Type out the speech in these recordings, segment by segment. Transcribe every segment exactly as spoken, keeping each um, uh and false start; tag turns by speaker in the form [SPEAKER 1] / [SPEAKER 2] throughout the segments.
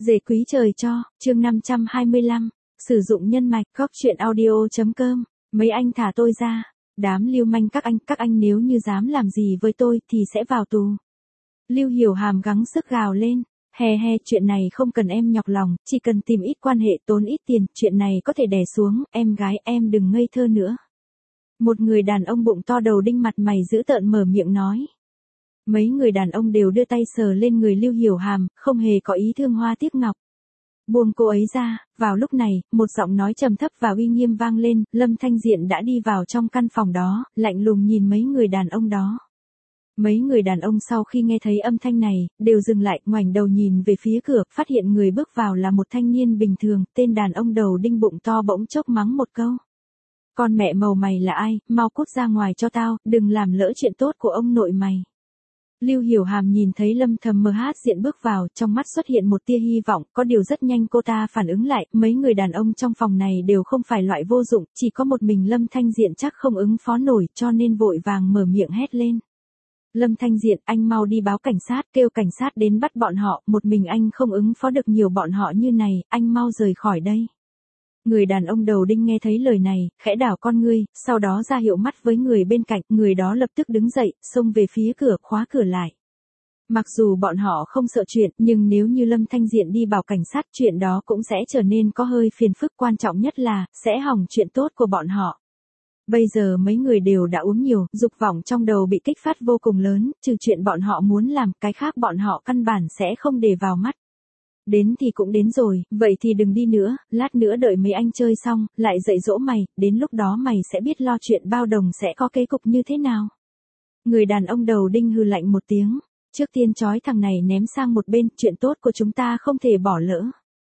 [SPEAKER 1] Dề quý trời cho, chương năm trăm hai mươi lăm, sử dụng nhân mạch, góc chuyện audio.com, mấy anh thả tôi ra, đám lưu manh các anh, các anh nếu như dám làm gì với tôi thì sẽ vào tù. Lưu Hiểu Hàm gắng sức gào lên, he he, chuyện này không cần em nhọc lòng, chỉ cần tìm ít quan hệ tốn ít tiền, chuyện này có thể đè xuống, em gái em đừng ngây thơ nữa. Một người đàn ông bụng to đầu đinh mặt mày dữ tợn mở miệng nói. Mấy người đàn ông đều đưa tay sờ lên người Lưu Hiểu Hàm, không hề có ý thương hoa tiếc ngọc. Buông cô ấy ra, vào lúc này, một giọng nói trầm thấp và uy nghiêm vang lên, Lâm Thanh Diện đã đi vào trong căn phòng đó, lạnh lùng nhìn mấy người đàn ông đó. Mấy người đàn ông sau khi nghe thấy âm thanh này, đều dừng lại, ngoảnh đầu nhìn về phía cửa, phát hiện người bước vào là một thanh niên bình thường, tên đàn ông đầu đinh bụng to bỗng chốc mắng một câu. Con mẹ màu mày là ai, mau cút ra ngoài cho tao, đừng làm lỡ chuyện tốt của ông nội mày. Lưu Hiểu Hàm nhìn thấy Lâm Thầm Mh Diện bước vào, trong mắt xuất hiện một tia hy vọng, có điều rất nhanh cô ta phản ứng lại, mấy người đàn ông trong phòng này đều không phải loại vô dụng, chỉ có một mình Lâm Thanh Diện chắc không ứng phó nổi, cho nên vội vàng mở miệng hét lên. Lâm Thanh Diện, anh mau đi báo cảnh sát, kêu cảnh sát đến bắt bọn họ, một mình anh không ứng phó được nhiều bọn họ như này, anh mau rời khỏi đây. Người đàn ông đầu đinh nghe thấy lời này, khẽ đảo con ngươi, sau đó ra hiệu mắt với người bên cạnh, người đó lập tức đứng dậy, xông về phía cửa, khóa cửa lại. Mặc dù bọn họ không sợ chuyện, nhưng nếu như Lâm Thanh Diện đi bảo cảnh sát, chuyện đó cũng sẽ trở nên có hơi phiền phức, quan trọng nhất là, sẽ hỏng chuyện tốt của bọn họ. Bây giờ mấy người đều đã uống nhiều, dục vọng trong đầu bị kích phát vô cùng lớn, trừ chuyện bọn họ muốn làm, cái khác bọn họ căn bản sẽ không để vào mắt. Đến thì cũng đến rồi, vậy thì đừng đi nữa, lát nữa đợi mấy anh chơi xong, lại dạy dỗ mày, đến lúc đó mày sẽ biết lo chuyện bao đồng sẽ có kế cục như thế nào. Người đàn ông đầu đinh hừ lạnh một tiếng, trước tiên trói thằng này ném sang một bên, chuyện tốt của chúng ta không thể bỏ lỡ.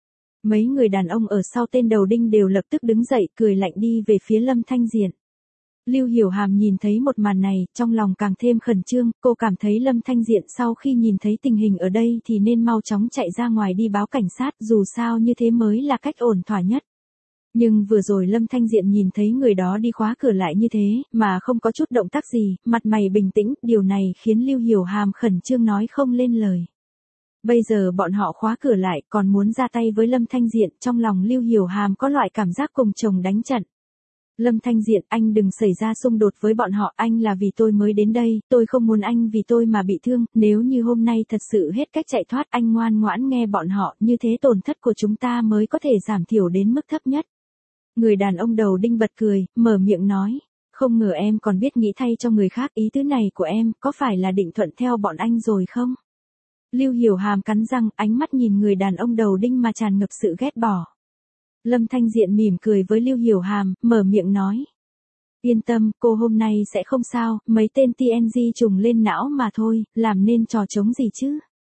[SPEAKER 1] Mấy người đàn ông ở sau tên đầu đinh đều lập tức đứng dậy, cười lạnh đi về phía Lâm Thanh Diện. Lưu Hiểu Hàm nhìn thấy một màn này, trong lòng càng thêm khẩn trương, cô cảm thấy Lâm Thanh Diện sau khi nhìn thấy tình hình ở đây thì nên mau chóng chạy ra ngoài đi báo cảnh sát, dù sao như thế mới là cách ổn thỏa nhất. Nhưng vừa rồi Lâm Thanh Diện nhìn thấy người đó đi khóa cửa lại như thế, mà không có chút động tác gì, mặt mày bình tĩnh, điều này khiến Lưu Hiểu Hàm khẩn trương nói không lên lời. Bây giờ bọn họ khóa cửa lại, còn muốn ra tay với Lâm Thanh Diện, trong lòng Lưu Hiểu Hàm có loại cảm giác cùng chồng đánh trận. Lâm Thanh Diện, anh đừng xảy ra xung đột với bọn họ, anh là vì tôi mới đến đây, tôi không muốn anh vì tôi mà bị thương, nếu như hôm nay thật sự hết cách chạy thoát, anh ngoan ngoãn nghe bọn họ, như thế tổn thất của chúng ta mới có thể giảm thiểu đến mức thấp nhất. Người đàn ông đầu đinh bật cười, mở miệng nói, không ngờ em còn biết nghĩ thay cho người khác, ý tứ này của em, có phải là định thuận theo bọn anh rồi không? Lưu Hiểu Hàm cắn răng, ánh mắt nhìn người đàn ông đầu đinh mà tràn ngập sự ghét bỏ. Lâm Thanh Diện mỉm cười với Lưu Hiểu Hàm, mở miệng nói. Yên tâm, cô hôm nay sẽ không sao, mấy tên tê en giê trùng lên não mà thôi, làm nên trò trống gì chứ.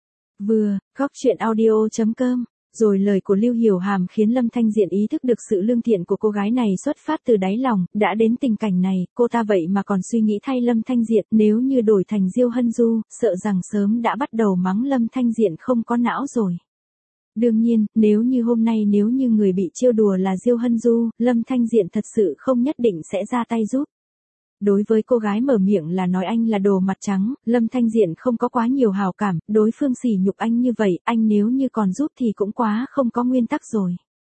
[SPEAKER 1] Vừa, góc chuyện audio.com, rồi lời của Lưu Hiểu Hàm khiến Lâm Thanh Diện ý thức được sự lương thiện của cô gái này xuất phát từ đáy lòng, đã đến tình cảnh này, cô ta vậy mà còn suy nghĩ thay Lâm Thanh Diện, nếu như đổi thành Diêu Hân Du, sợ rằng sớm đã bắt đầu mắng Lâm Thanh Diện không có não rồi. Đương nhiên, nếu như hôm nay nếu như người bị trêu đùa là Diêu Hân Du, Lâm Thanh Diện thật sự không nhất định sẽ ra tay giúp. Đối với cô gái mở miệng là nói anh là đồ mặt trắng, Lâm Thanh Diện không có quá nhiều hào cảm, đối phương sỉ nhục anh như vậy, anh nếu như còn giúp thì cũng quá không có nguyên tắc rồi.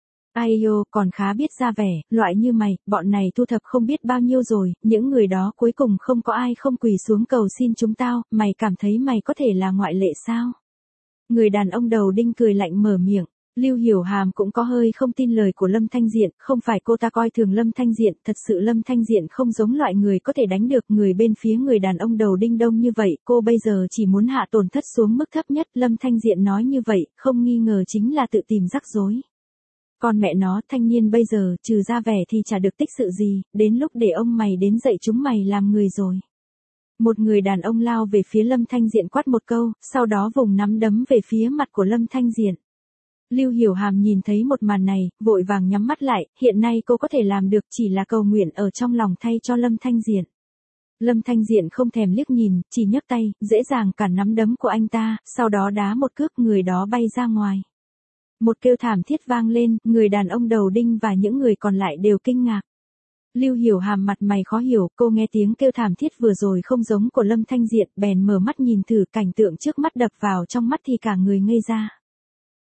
[SPEAKER 1] Ai yo, còn khá biết ra vẻ, loại như mày, bọn này thu thập không biết bao nhiêu rồi, những người đó cuối cùng không có ai không quỳ xuống cầu xin chúng tao, mày cảm thấy mày có thể là ngoại lệ sao? Người đàn ông đầu đinh cười lạnh mở miệng, Lưu Hiểu Hàm cũng có hơi không tin lời của Lâm Thanh Diện, không phải cô ta coi thường Lâm Thanh Diện, thật sự Lâm Thanh Diện không giống loại người có thể đánh được người bên phía người đàn ông đầu đinh đông như vậy, cô bây giờ chỉ muốn hạ tổn thất xuống mức thấp nhất, Lâm Thanh Diện nói như vậy, không nghi ngờ chính là tự tìm rắc rối. Con mẹ nó, thanh niên bây giờ, trừ ra vẻ thì chả được tích sự gì, đến lúc để ông mày đến dạy chúng mày làm người rồi. Một người đàn ông lao về phía Lâm Thanh Diện quát một câu, sau đó vùng nắm đấm về phía mặt của Lâm Thanh Diện. Lưu Hiểu Hàm nhìn thấy một màn này, vội vàng nhắm mắt lại, hiện nay cô có thể làm được chỉ là cầu nguyện ở trong lòng thay cho Lâm Thanh Diện. Lâm Thanh Diện không thèm liếc nhìn, chỉ nhấc tay, dễ dàng cản nắm đấm của anh ta, sau đó đá một cước, người đó bay ra ngoài. Một kêu thảm thiết vang lên, người đàn ông đầu đinh và những người còn lại đều kinh ngạc. Lưu Hiểu Hàm mặt mày khó hiểu, cô nghe tiếng kêu thảm thiết vừa rồi không giống của Lâm Thanh Diện, bèn mở mắt nhìn thử cảnh tượng trước mắt đập vào trong mắt thì cả người ngây ra.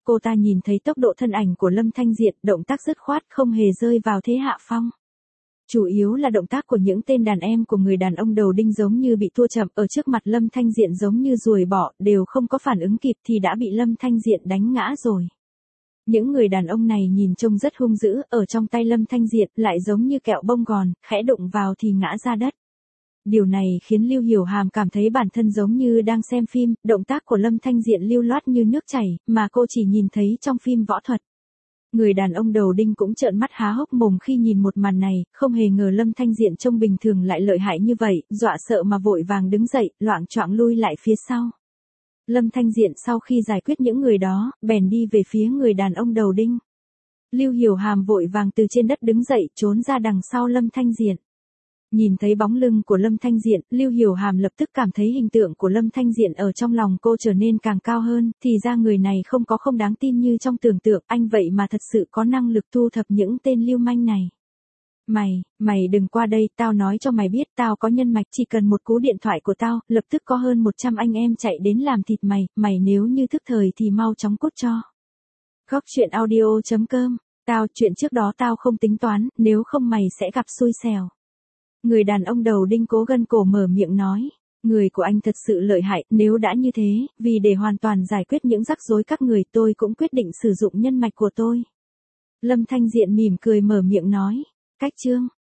[SPEAKER 1] cô ta nhìn thấy tốc độ thân ảnh của Lâm Thanh Diện, động tác dứt khoát không hề rơi vào thế hạ phong. Chủ yếu là động tác của những tên đàn em của người đàn ông đầu đinh giống như bị thua chậm, ở trước mặt Lâm Thanh Diện giống như ruồi bọ, đều không có phản ứng kịp thì đã bị Lâm Thanh Diện đánh ngã rồi. Những người đàn ông này nhìn trông rất hung dữ, ở trong tay Lâm Thanh Diện lại giống như kẹo bông gòn, khẽ đụng vào thì ngã ra đất. Điều này khiến Lưu Hiểu Hàm cảm thấy bản thân giống như đang xem phim, động tác của Lâm Thanh Diện lưu loát như nước chảy, mà cô chỉ nhìn thấy trong phim võ thuật. Người đàn ông đầu đinh cũng trợn mắt há hốc mồm khi nhìn một màn này, không hề ngờ Lâm Thanh Diện trông bình thường lại lợi hại như vậy, dọa sợ mà vội vàng đứng dậy, loạng choạng lui lại phía sau. Lâm Thanh Diện sau khi giải quyết những người đó, bèn đi về phía người đàn ông đầu đinh. Lưu Hiểu Hàm vội vàng từ trên đất đứng dậy, trốn ra đằng sau Lâm Thanh Diện. Nhìn thấy bóng lưng của Lâm Thanh Diện, Lưu Hiểu Hàm lập tức cảm thấy hình tượng của Lâm Thanh Diện ở trong lòng cô trở nên càng cao hơn, thì ra người này không có không đáng tin như trong tưởng tượng, anh vậy mà thật sự có năng lực thu thập những tên lưu manh này. Mày, mày đừng qua đây, tao nói cho mày biết, tao có nhân mạch, chỉ cần một cú điện thoại của tao, lập tức có hơn một trăm anh em chạy đến làm thịt mày, mày nếu như thức thời thì mau chóng cút cho. Góc truyện audio chấm com, tao, chuyện trước đó tao không tính toán, nếu không mày sẽ gặp xui xẻo. Người đàn ông đầu đinh cố gân cổ mở miệng nói, người của anh thật sự lợi hại, nếu đã như thế, vì để hoàn toàn giải quyết những rắc rối các người tôi cũng quyết định sử dụng nhân mạch của tôi. Lâm Thanh Diện mỉm cười mở miệng nói, cách chương.